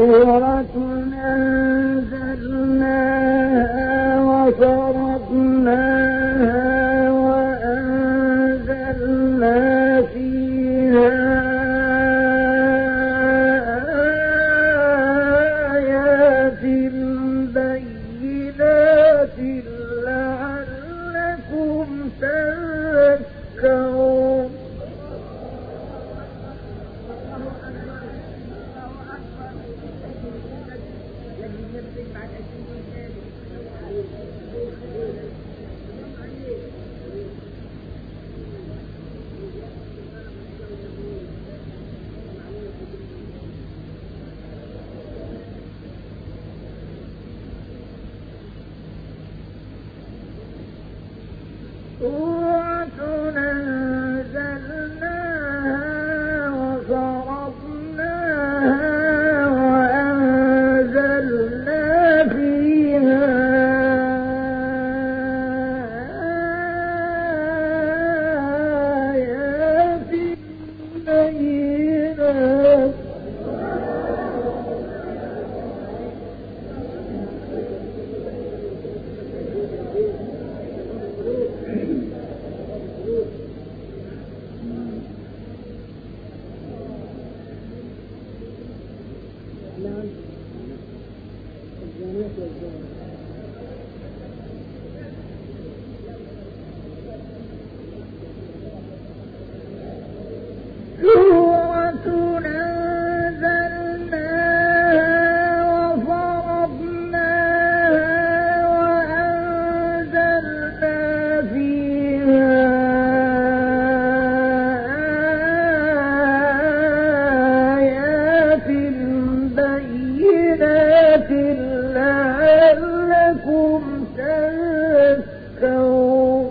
سورة أنزلناها وفرضناها وأنزلنا فيها آيات بينات لعلكم تذكرون. سورة أنزلناها وفرضناها وأنزلنا فيها آيات بينات سورة أنزلناها وفرضناها وأنزلنا فيها آيات بينات لعلكم تذكرون.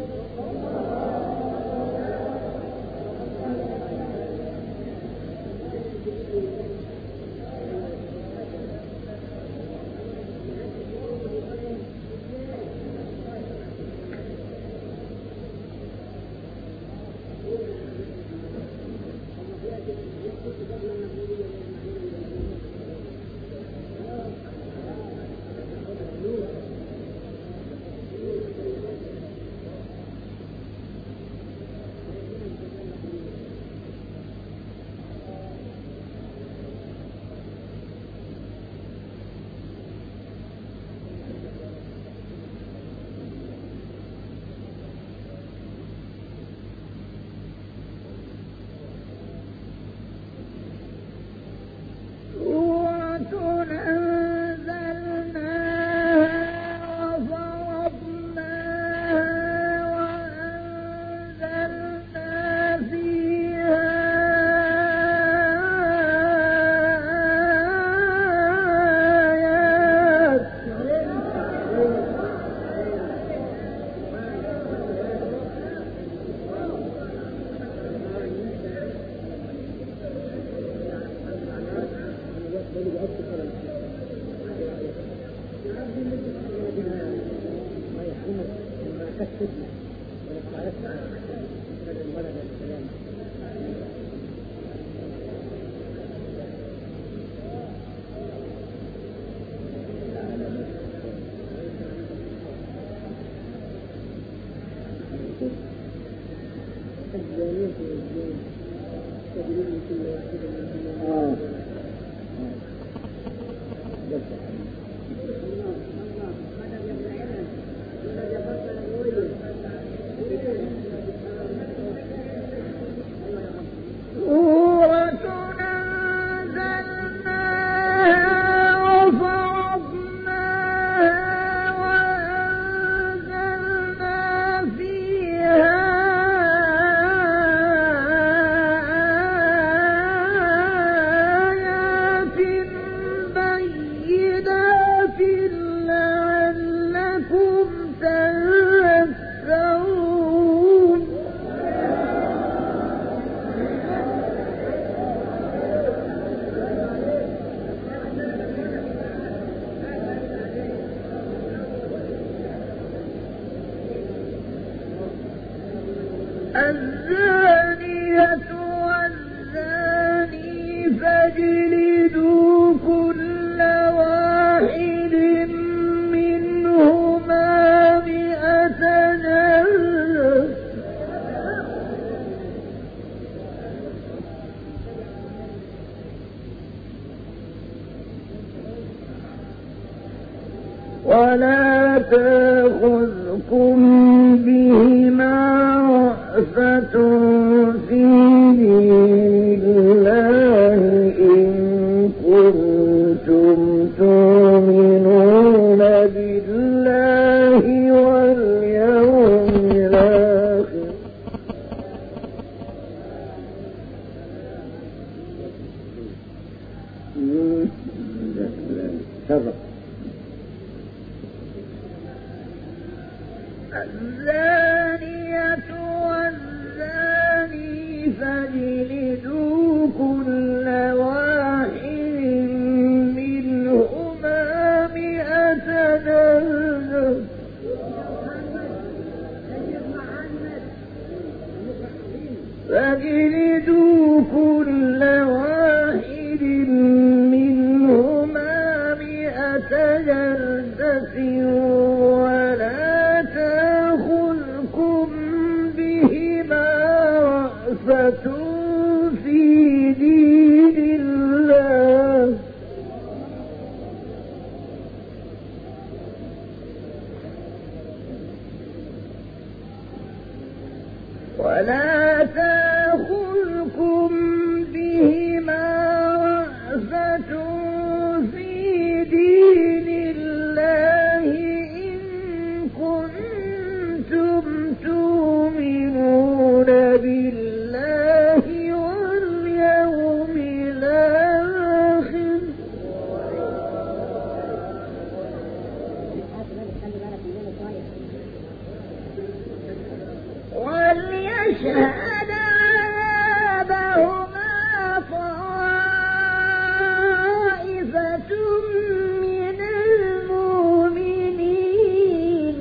الزانية والزاني فاجلدوا كل ولا تأخذكم بهما رأفة في دين الله إن كنتم تؤمنون بالله واليوم الآخر. الزانية والزاني فاجلدوا كل واحد منهما 100 جلدة فاجلدوا كل واحد منهما 100 جلدة ولا تأخذكم بهما رأفة في دين الله ولا تأخذكم بهما رأفة في دين الله إن كنتم تؤمنون بالله واليوم الآخر. وليشهد عذابهما طائفة من المؤمنين.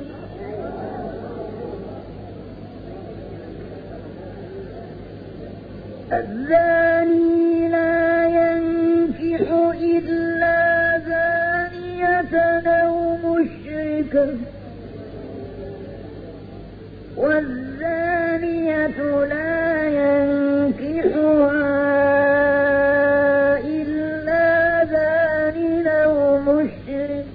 الزاني لا ينكح إلا زانية أو مشركة والزانية لا ينكحها إلا زان أو مشرك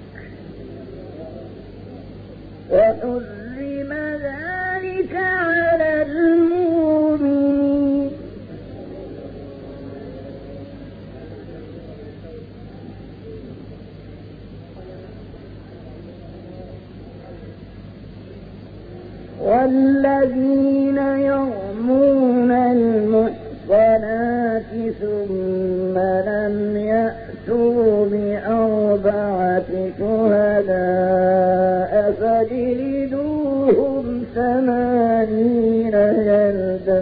وحرم ذلك على المؤمنين. والذين يرمون المحصنات ثم لم يأتوا ب4 شهداء فاجلدوهم 80 جلدة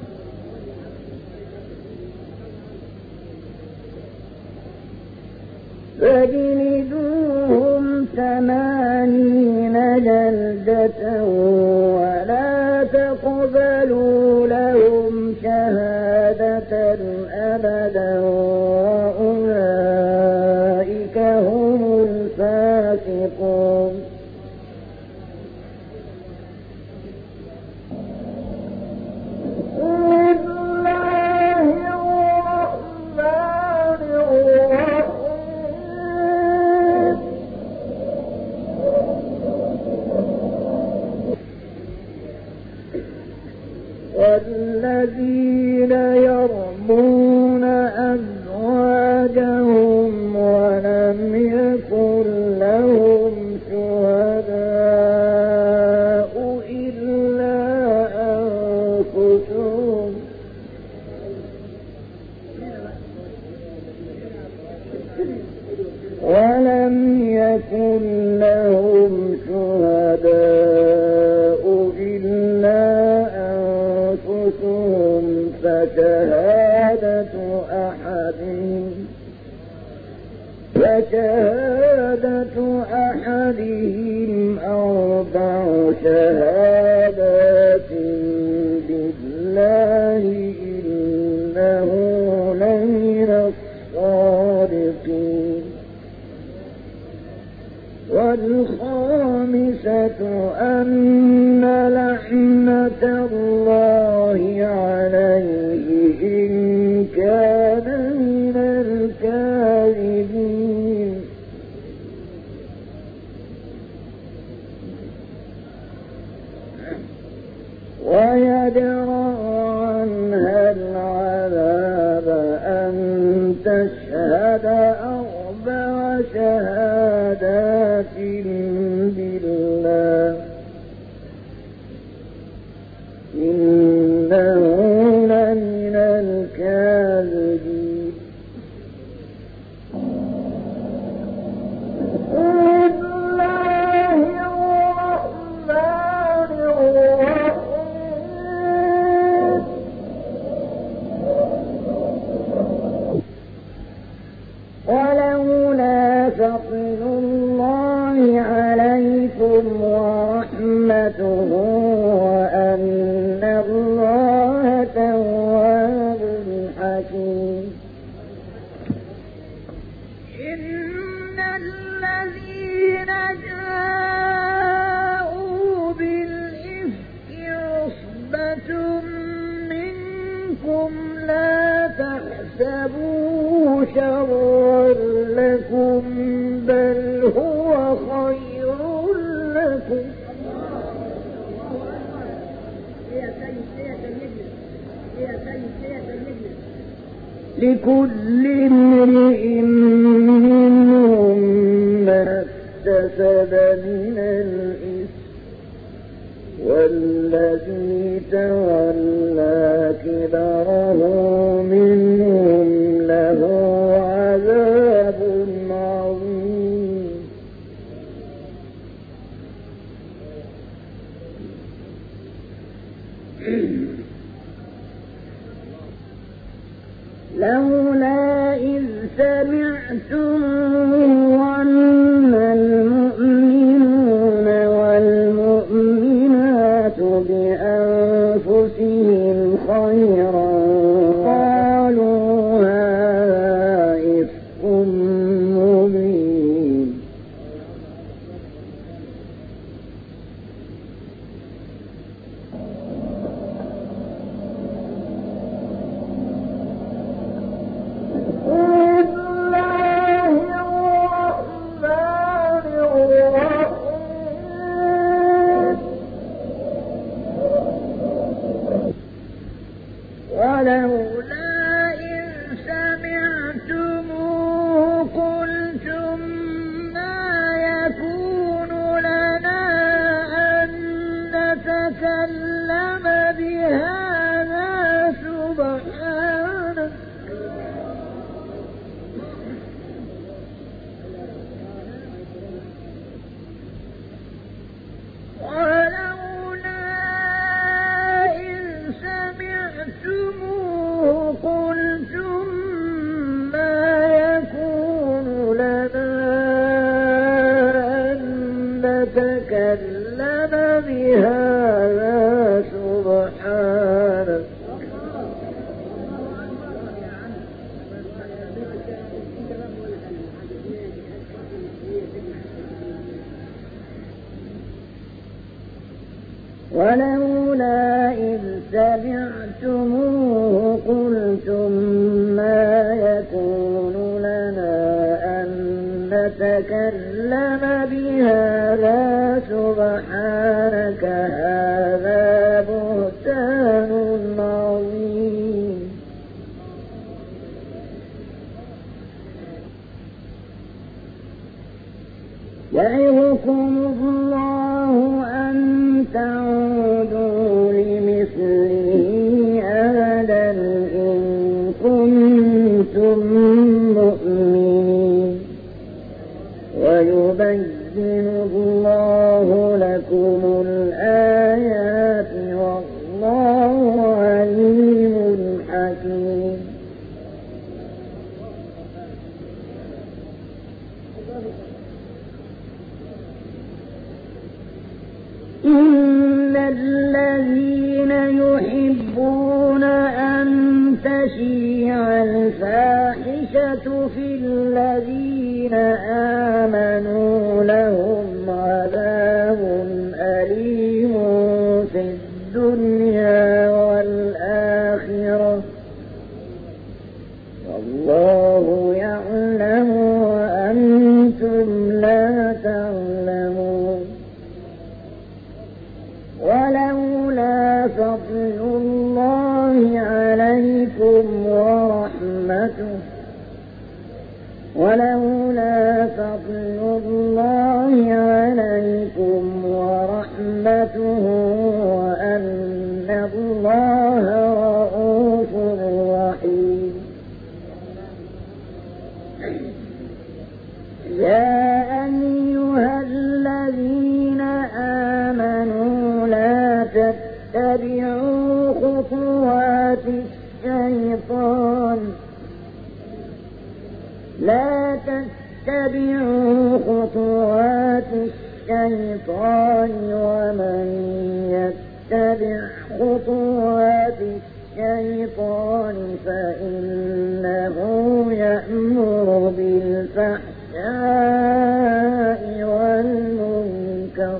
فاجلدوهم 80 جلدة ولا تقبلوا لهم شهادة أبدا وأولئك هم الفاسقون. والذين يرمون أزواجهم ولم يكن لهم شهداء إلا أنفسهم فشهادة أحدهم 4 شهادات بالله إنه لمن الصادقين. والخامسة أن لعنة الله عليه إن كان من الكاذبين. شهادات بالله إنه لمن الكاذبين. ولولا فضل الله عليكم ورحمته وأن الله تواب حكيم. إن الذين جاءوا بالإفك عصبة منكم لا تحسبوه شرا لكم بل هو خير لكم لكل امرئ منهم ما اكتسب من الإثم والذي تولى كبره منهم له عذاب عظيم. لولا إذ سمعتموه ظن المؤمنون والمؤمنات بأنفسهم خيرا قالوا هذا إفك مبين. ولولا إذ سمعتموه قلتم ما يكون لنا أن نتكلم بهذا سبحانك قلتم ما يكون لنا أن نتكلم بهذا سبحانك ولولا إذ سمعتموه قلتم ما يكون لنا أن نتكلم بهذا سبحانك هذا بهتان عظيم. يعظكم الله أن تعودوا لمثله أبدا إن كنتم مؤمنين ويبين الله لكم الآيات والله عليم حكيم. إن الذين يحبون أن تشيع الفاحشة في الذين آمنوا لهم عذاب أليم في الدنيا والآخرة والله يعلم وأنتم لا تعلمون. ولولا فضل الله عليكم ورحمته ورحمته فضل الله عليكم ورحمته وأن الله رؤوف رحيم. يا أيها الذين آمنوا لا تتبعوا خطوات الشيطان ومن يتبع خطوات الشيطان فإنه يأمر بالفحشاء والمنكر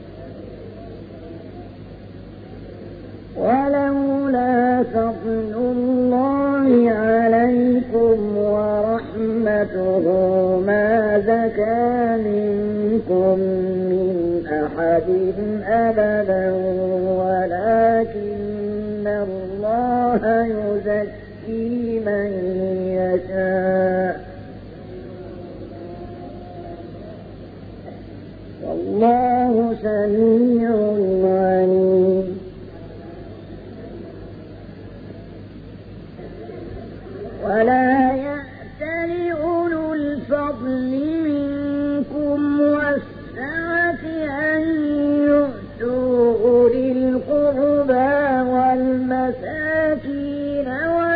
ولولا فضل الله عليكم ورحمته ما زكى منكم من أحد أبدا ولكن الله يزكي من يشاء والله سميع عليم. ولا يأتل أولو الفضل منكم والسعة أن يؤتوا أولي القربى والمساكين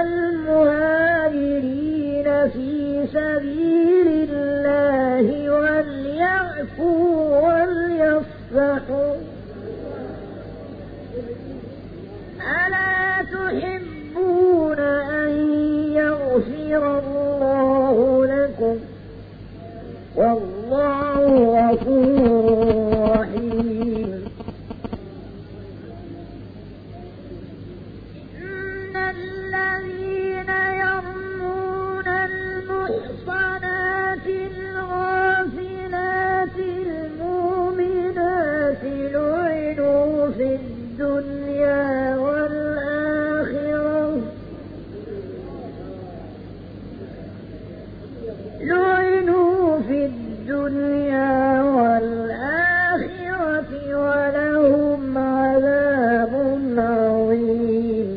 والمهاجرين في سبيل الله وليعفوا وليصفحوا ألا تحبون أن يغفر الله لكم والله غفور رحيم. إن الذين يرمون المحصنات الغافلات المؤمنات لعنوا في الدنيا والآخرة ولهم عذاب عظيم.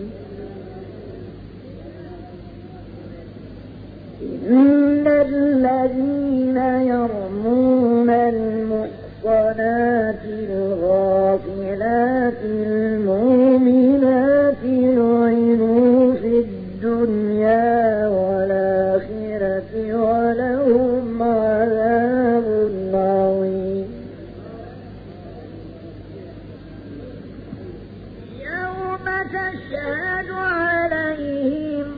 إن الذين يرمون المحصنات الغافلات المؤمنات لعنوا في الدنيا والآخرة ولهم عذاب عظيم. يوم تشهد عليهم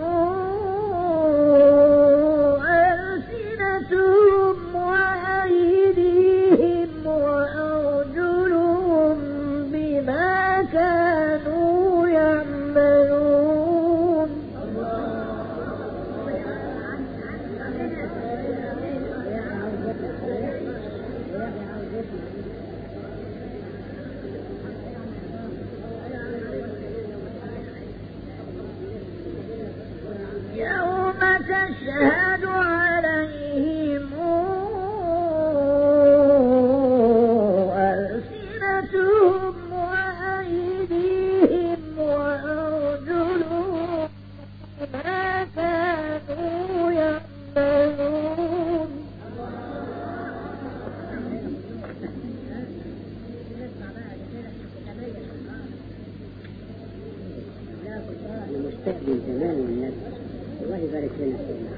ألسنتهم وأيديهم وأرجلهم بما كانوا يعملون. يوم تشهد عليهم ألسنتهم وأيديهم وأرجلهم بما كانوا يعملون. المستقبل زمان والناس الله يبارك لنا.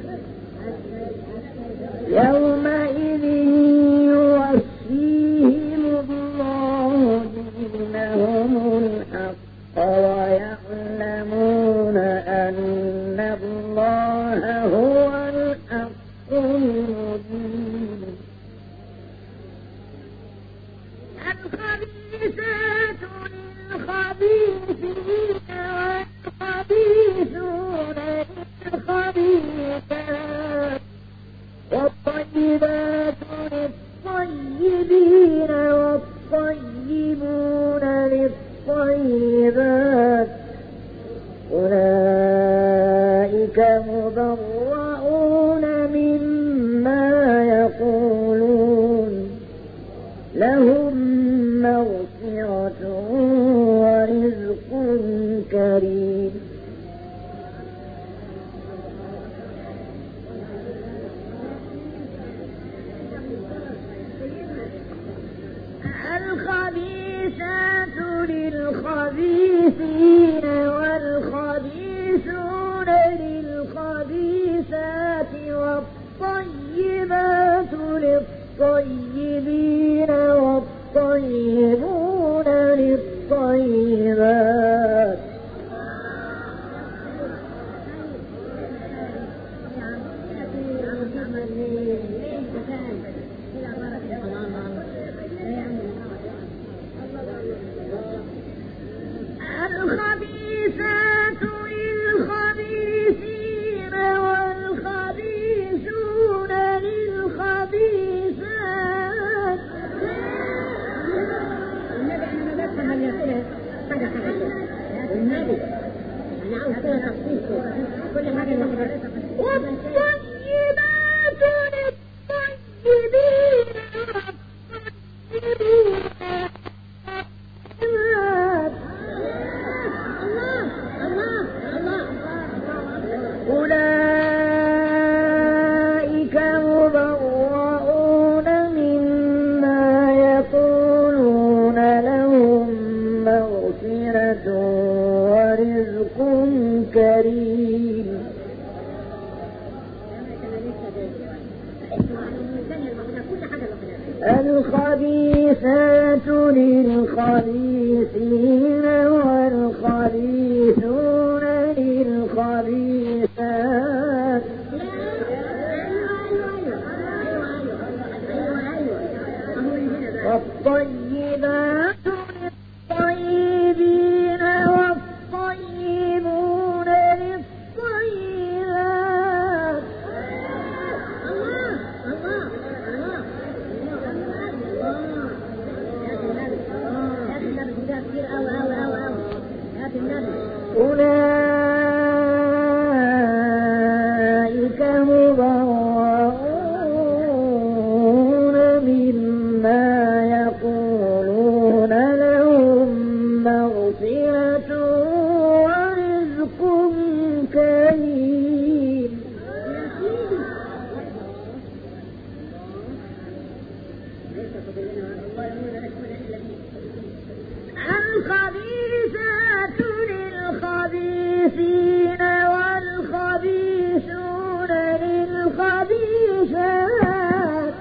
يومئذ يوفيهم الله دينهم الحق ويعلمون أن الله هو الحق المبين. الخبيثات للخبيثين والخبيثون للخبيثات والطيبات للطيبين والطيبون للطيبات. الخبيثات للخبيثين والخبيثون للخبيثات. والطيبات للطيبين أولئك مبرؤون مما يقولون لهم مغفرة ورزق كريم. الخبيثات للخبيثين والخبيثون للخبيثات. والطيبات للطيبين والطيبون للطيبات. أولئك مبرؤون مما يقولون لهم مغفرة ورزق كريم. الخبيثات للخبيثين والخبيثون للخبيثات.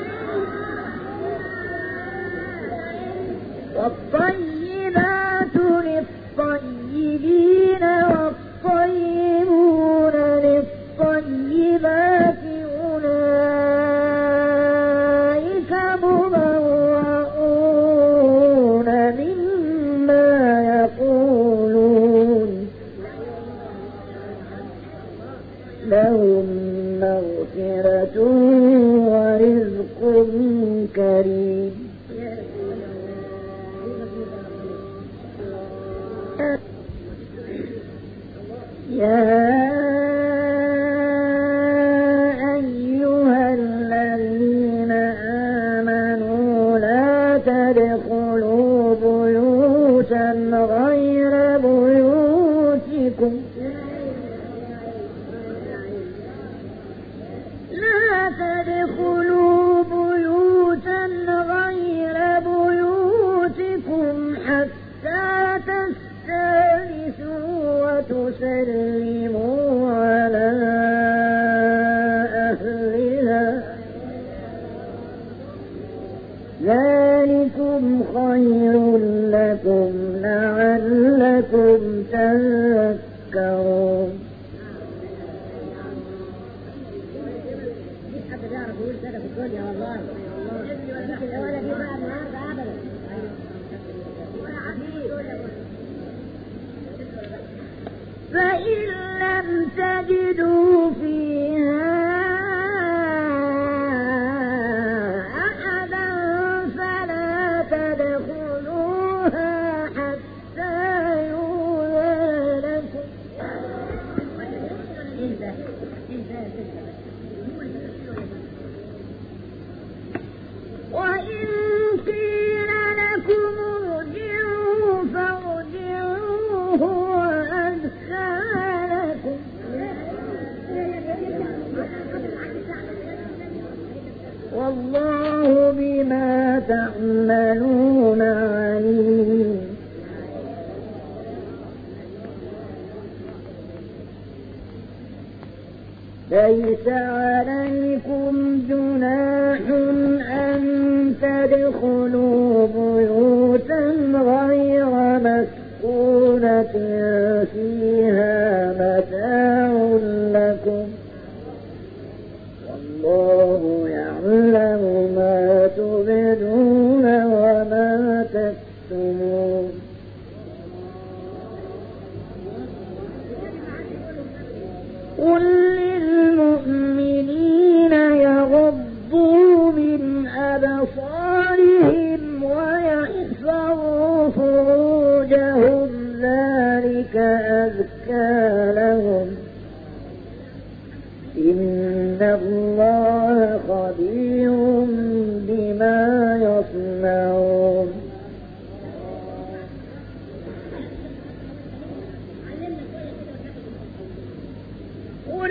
والطيبات للطيبين والطيبون للطيبات. أولئك مبرؤون مما يقولون لهم مغفرة ورزق كريم. يا أيها الذين آمنوا لا تدخلوا بيوتا غير بيوتكم حتى تستأنسوا وتسلموا على أهلها ذلكم خير لكم لعلكم تذكرون. فإن لم تجدوا فيها أحدا فلا تدخلوها حتى يؤذن لكم وإن قيل لكم ارجعوا فارجعوا هو أزكى لكم والله بما تعملون عليم. ليس عليكم جناح أن تدخلوا بيوتا غير مسكونة فيها متاع لكم والله يعلم ما تبدون وما تكتمون. قل للمؤمنين يغضوا من أبصارهم ويحفظوا فروجهم ذلك أزكى لهم إن الله خبير بما يصنعون. قل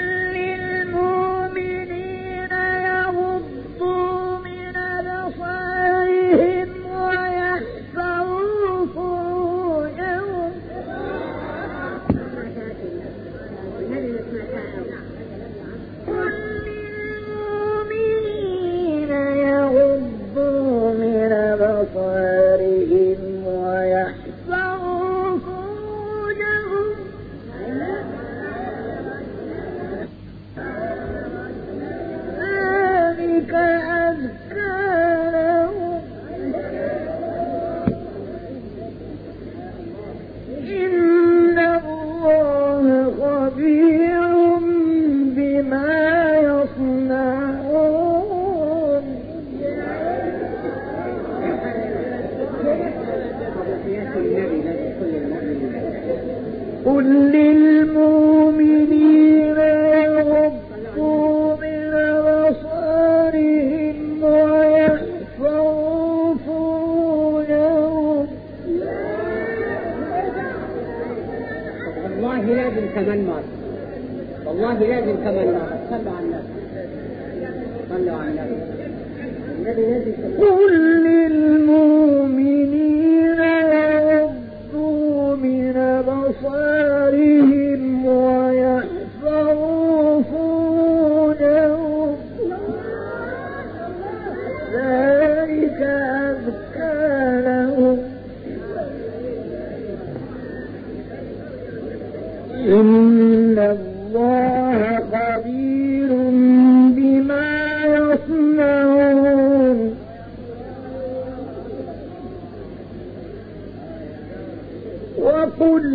للمؤمنين يغضوا من أبصارهم ويحفظوا فروجهم قل للمؤمنين يغضوا من أبصارهم ويحفظوا فروجهم ذلك أزكى لهم إن الله خبير بما يصنعون. قل للمؤمنين يغضوا من أبصارهم ويحفظوا فروجهم والله لازم كمان مرة، والله لازم كمان مرة. صلوا على النبي، صلوا على النبي. النبي لازم كمان. قل للمؤمنين يغضوا من أبصارهم ويحفظوا فروجهم ذلك أزكى لهم إن الله خبير بما يصنعون. وقل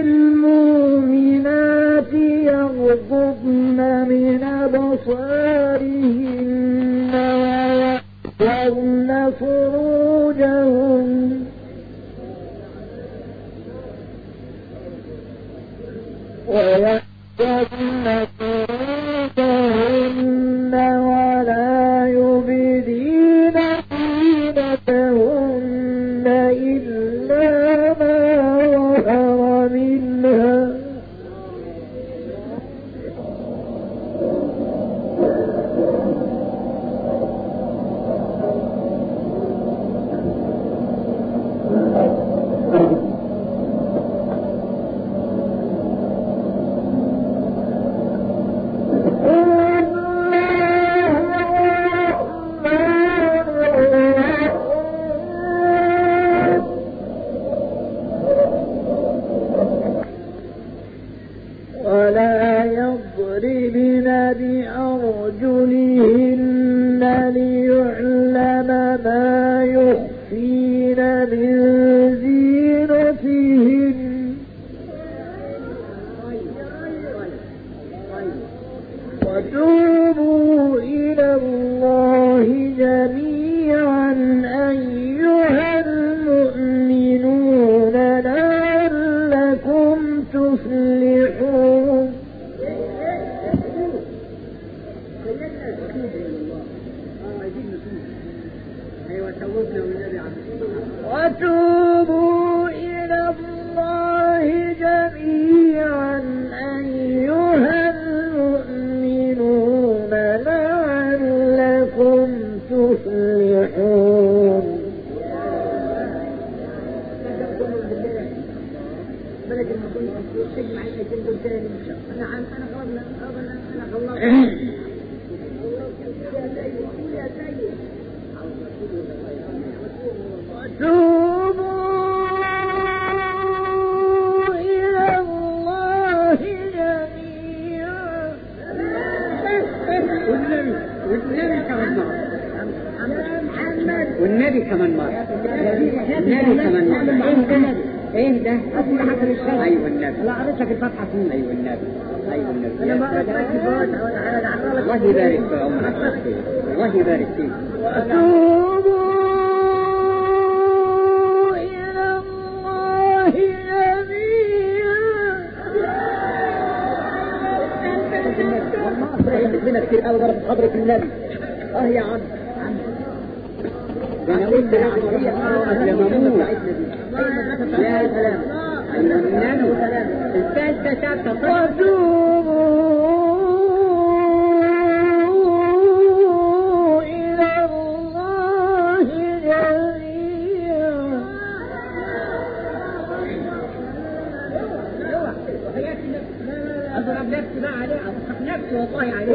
للمؤمنات يغضضن من أبصارهن ويحفظن فروجهن ولا يبدين زينتهن إلا ما ظهر منها ولا يضربن بأرجلهن ليعلم ما يخفين من زينتهن وتوبوا إلى الله جميعا أيها المؤمنون لعلكم تفلحون. وتوبوا إلى الله جميعا أيها المؤمنون لعلكم تفلحون. كمان مرة. النبي كمان مرة. ايه ده؟ اسمع حسن الشيخ. ايوه النبي. لا قريت لك الفتحة فيه. ايوه النبي. ايوه النبي. انا ما قريت لك الله يبارك في عمرك. الله يبارك فيك. وتوبوا إلى الله جميعا. لنا كتير قوي ضرب حضرة النبي. يا عم. ده انا قلت العملية قبل ما اموت. يا سلام. النبي الثالثة شابة. وتوبوا إلى الله جميعا. أضرب نفسي بقى عليه. أضرب نفسي والله عليه.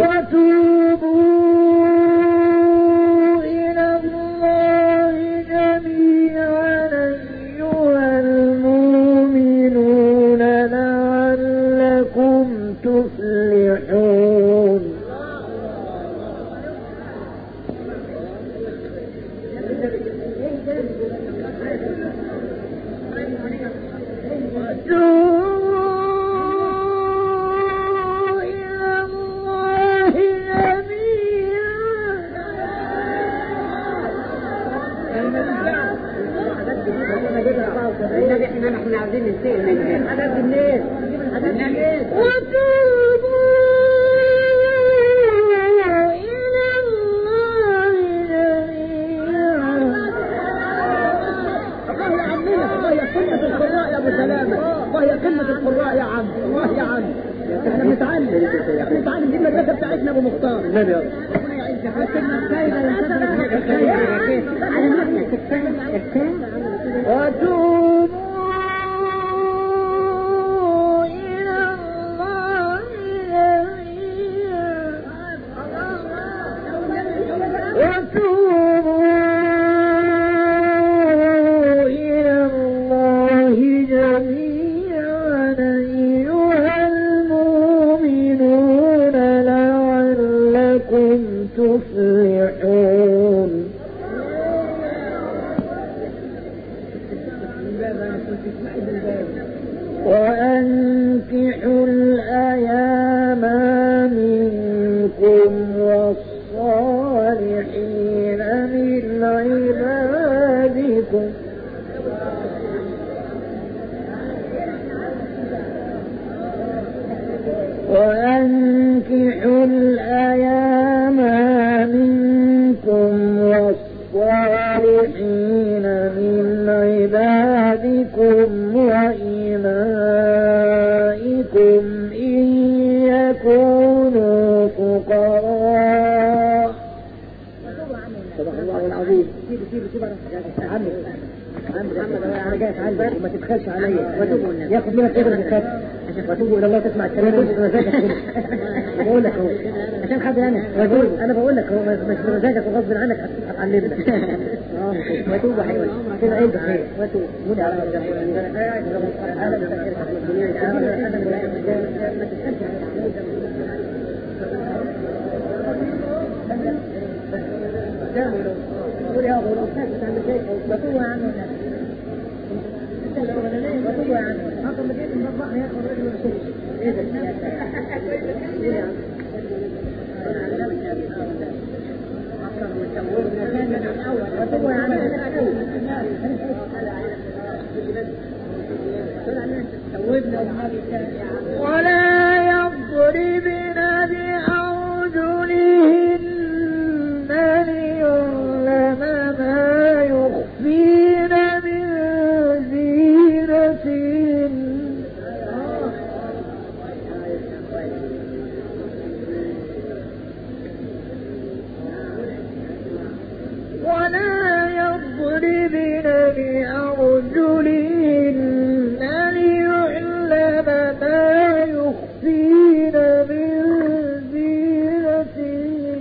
وتوبوا إلى الله جميعا أيها المؤمنون لعلكم تفلحون. النبي احنا عاوزين ننتهي من هذا الناس. وتوبوا إلى الله جميعا. الله يا عمنا. الله يا قمة القراء يا ابو سلامة. الله يا قمة القراء يا عم. الله يا عم. احنا بنتعلم دي المدرسة بتاعتنا ابو مختار. النبي ربنا يعيشك. وتوبوا إلى الله جميعا. وتوبوا إلى الله جميعا أيها المؤمنون لعلكم تفلحون. وأنكحوا الأيام منكم والصالحين من عبادكم وأنكحوا الأيام منكم والصالحين من عبادكم وإمائكم إن يكونوا فقراء. صدق الله العظيم. عمي انا جاي اتعلم وما تبخلش عليا. ياخد منك ابن الخط. وتوبوا الى الله تسمع الكلام بقول لك اهو عشان خاطر انا بقول لك هو مش بمزاجك وغصب عنك هتعلمنا. وتوبوا حلوه كده عندك خير. وتوبوا مولي على ربنا. انا قاعد انا قولي يا ابو الاستاذ تعمل شيء وتوبوا عنه. وتوبوا عنه. حط مدينه المطبخ ياخذ رجل الشيء. ايه ده؟ ولا يضربن بأرجلهن ليعلم ما يخفين من زينتهن. ولا يضربن بأرجلهن ليعلم ما يخفين من زينتهن.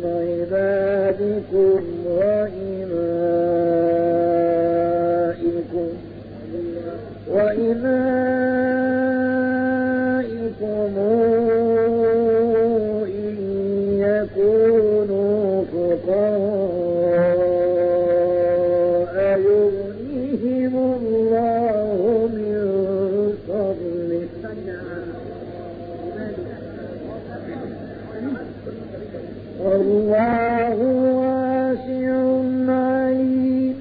عبادكم وإمائكم إن يكونوا فقراء يغنيهم الله من فضله والله واسع عليم.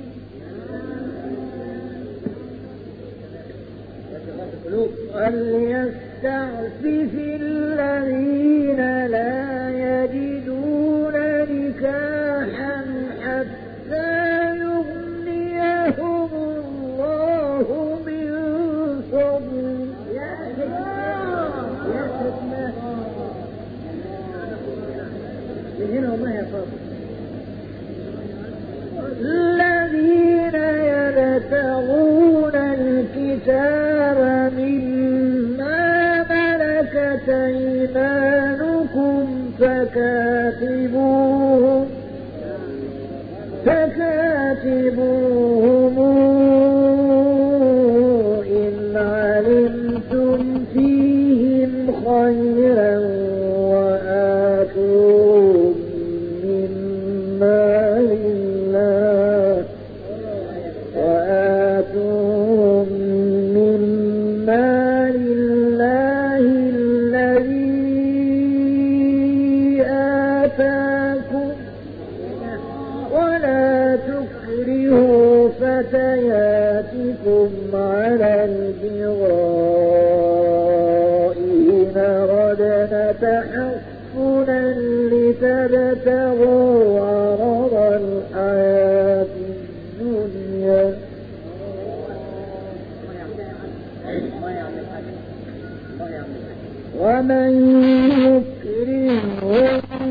وليستعفف الذين لا يجدون نكاحا حتى يغنيهم الله من فضله. الذين يبتغون الكتاب مما ملكت أيمانكم فكاتبوهم إن علمتم فيهم خيرا وآتوهم من مال الله الذي آتاكم ولا تكرهوا فتياتكم على البغاء إن أردنا تحصنا لتبتغوا عرض الحياة الدنيا ومن يكرههم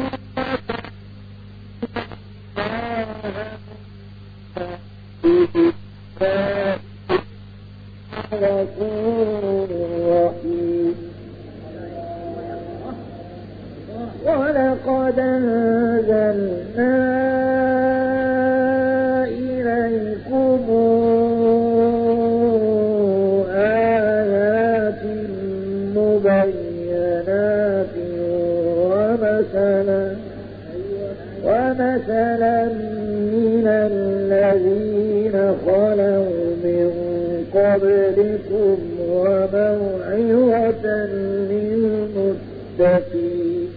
غفور رحيم. ولقد أنزلنا إليكم آيات مبينات ومثلا من الذين خلوا من قبلكم وموعظة للمتقين.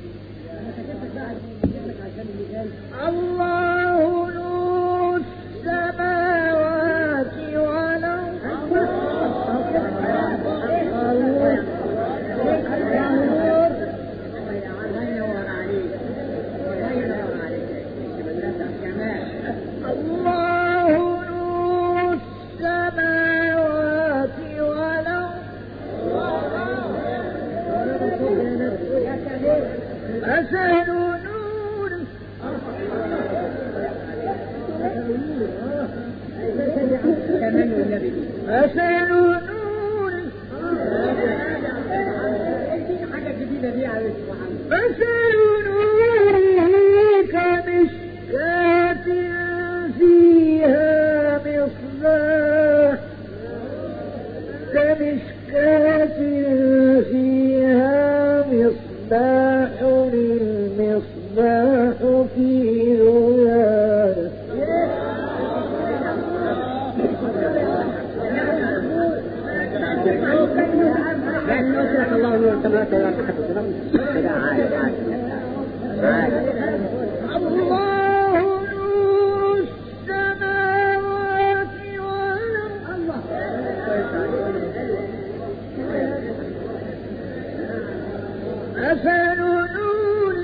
الله نور السماوات والأرض مثل نوره كمشكاة فيها مصباح المصباح في زجاجة الله نور السماوات والأرض حتى كذا عاد الله نور السماوات والأرض مثل نوره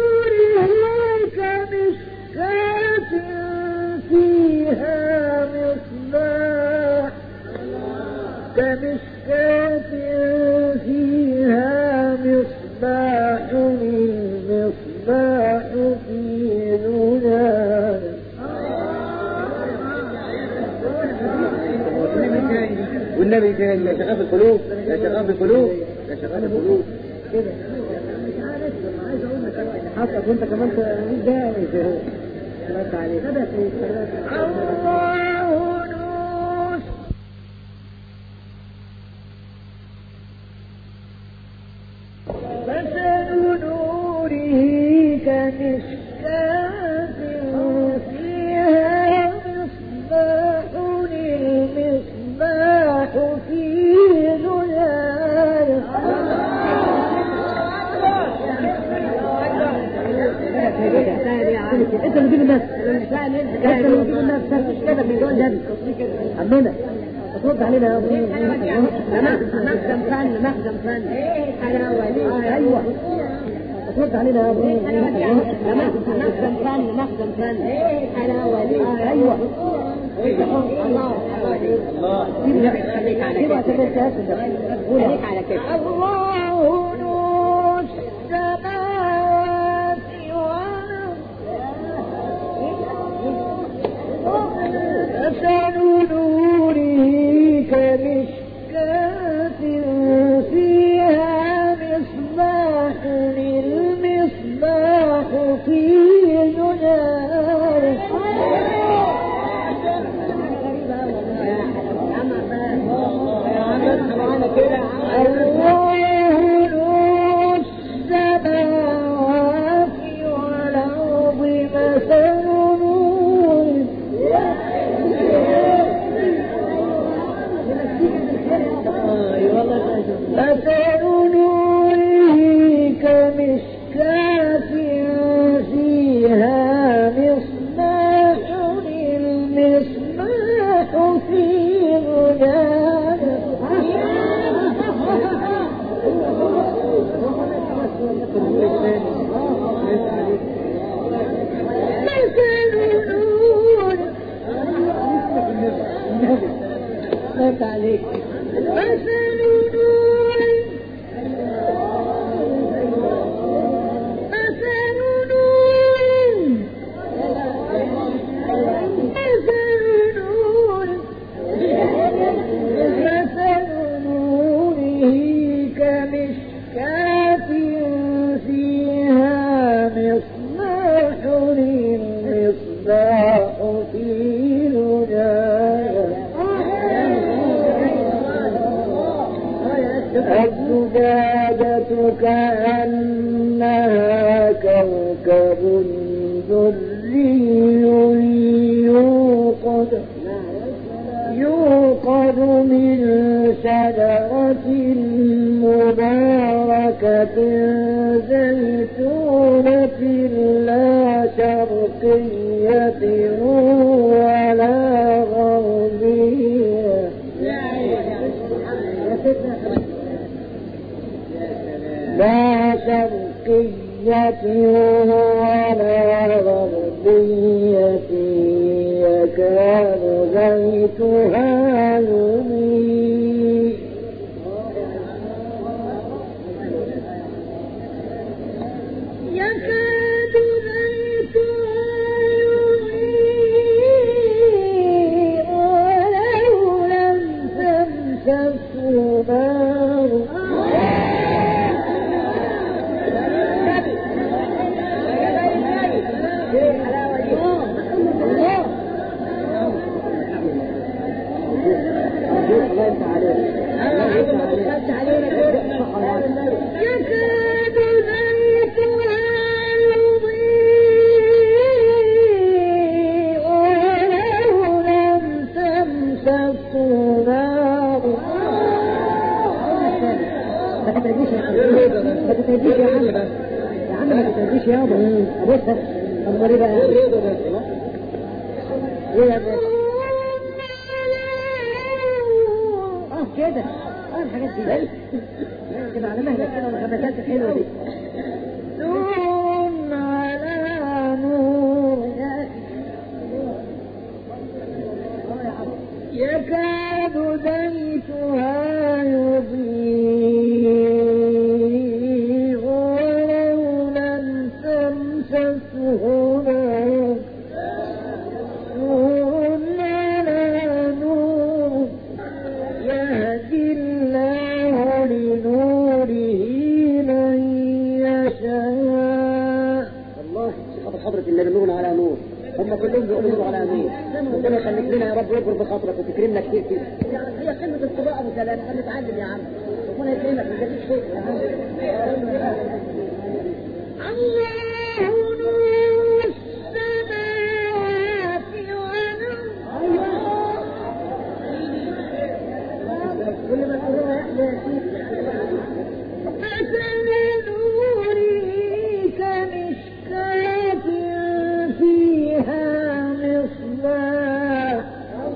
كمشكاة فيها كمشكاة فيها مصباح المصباح في زجاجة. والنبي كان لا شغال في القلوب، لا شغال في القلوب، لا شغال في القلوب كده. حقك وانت كمان مش داعي زي هو. الله عليك. مثل نوره كمشكاة فيها مصباح المصباح في زجاجة. انت اللي تجيب الناس، انت اللي تجيب الناس، مش كده من دول جد عمنا ترد علينا يا ابو. مخزن فن، مخزن فن. ايوه ترد علينا يا ابو. مخزن فن، مخزن فن. ايوه الله خليك على كده. خليك على كده. الله نور السماوات مثل نوره كمشكاة فيها مصباح المصباح في زجاجة. الله نور السماوات والأرض مثل مثل نوره كمشكاة فيها مصباح المصباح في زجاجة. مثل عليك. مثل نور مثل نور مثل نور مثل نوره كمشكاة فيها مصباح المصباح في زجاجة. الزجاجة كأنها كوكب دري يوقد من شجرة مباركة زيتونة لا شرقية ولا غربية لا شرقية ولا غربية يكاد زيتها يضيء ولو لم تمسسه نار. يكاد زيتها يضيء ولو لم تمسسه نار. ما تترجيش يا عم، ما تترجيش يا ابو. ابوسها امال ايه بقى؟ ايه يا ابو؟ كده الحاجات دي كده على مهلك كده والخبازات الحلوه دي. نور على نور يكاد يكاد زيتها يضيء ولو لم تمسسه نار نور على نور يهدي الله لنوره من يشاء. الله حضرة النبي نور على نور، هم كلهم بيقولوا نور على نور. ربنا يخليك لنا يا رب ويكبر بخاطرك وتكرمنا كتير كده. هي قمة القراءة مثلا هنتعلم يا عم، ربنا يكرمك ما تجيش شيء يا عم. الله نور السماوات والأرض. كل ما تقولها يحلى مثل نوره كمشكاة فيها مصباح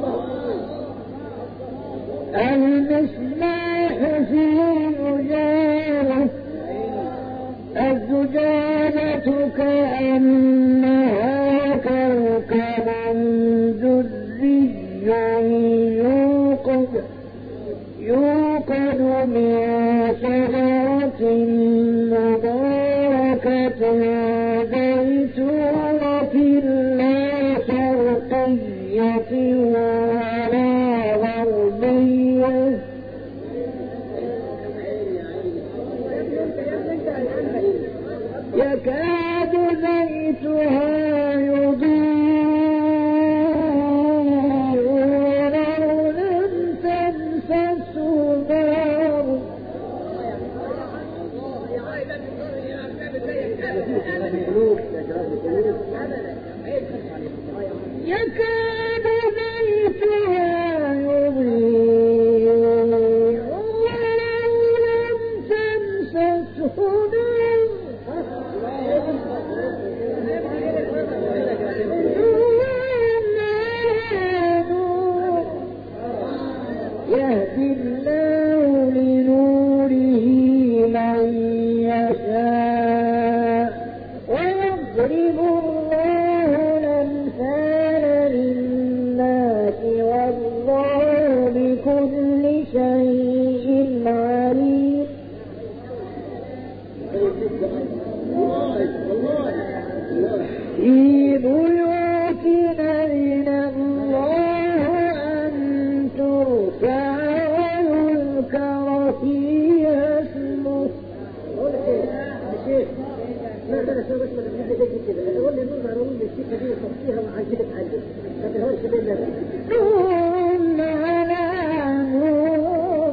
المصباح في الزجاجة كأنها كوكب دري يوقد من شجرة مباركة زيتونة لا شرقية ولا غربية يكاد زيتها يضيء ولو لم تمسسه نار يكاد زيتها يضيء ولو لم تمسسه نار يهدي الله لنوره من يشاء ويضرب الله الأمثال للناس والله بكل شيء عليم. في بيوت أذن الله أن ترفع ويذكر فيها اسمه. نور على نور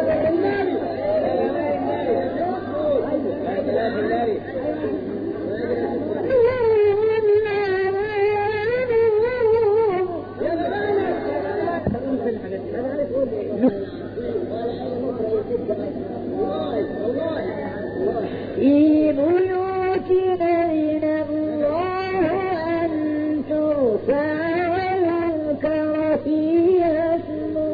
في بيوت أذن الله أن ترفع ويذكر فيها اسمه.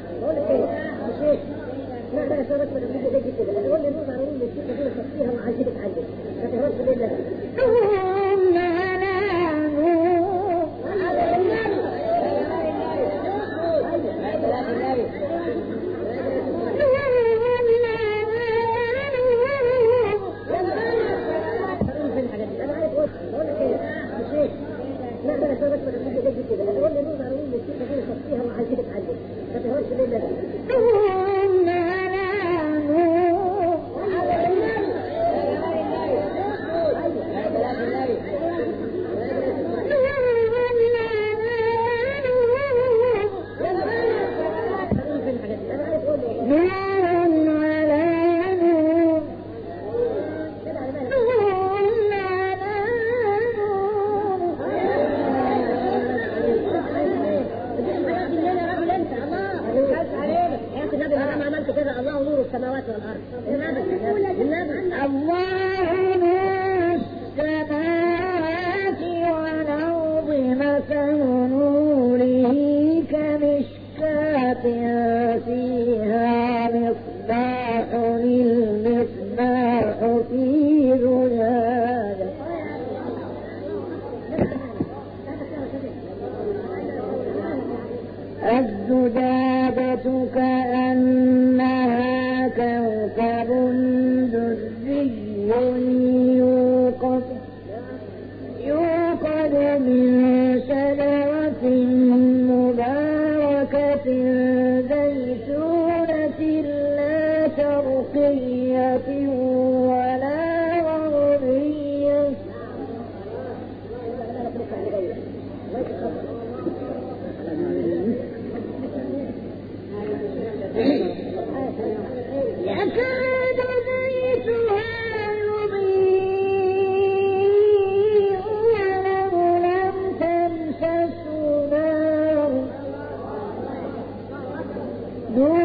نور على نور الله نور السماوات والأرض. الله نور السماوات والأرض مثل نوره كمشكاة فيها مصباح المصباح في زجاجة الزجاجة كأنها كوكب دري يوقد من شجرة مباركة زيتونة لا شرقية ولا غربية يكاد زيتها يضيء ولو لم تمسسه نار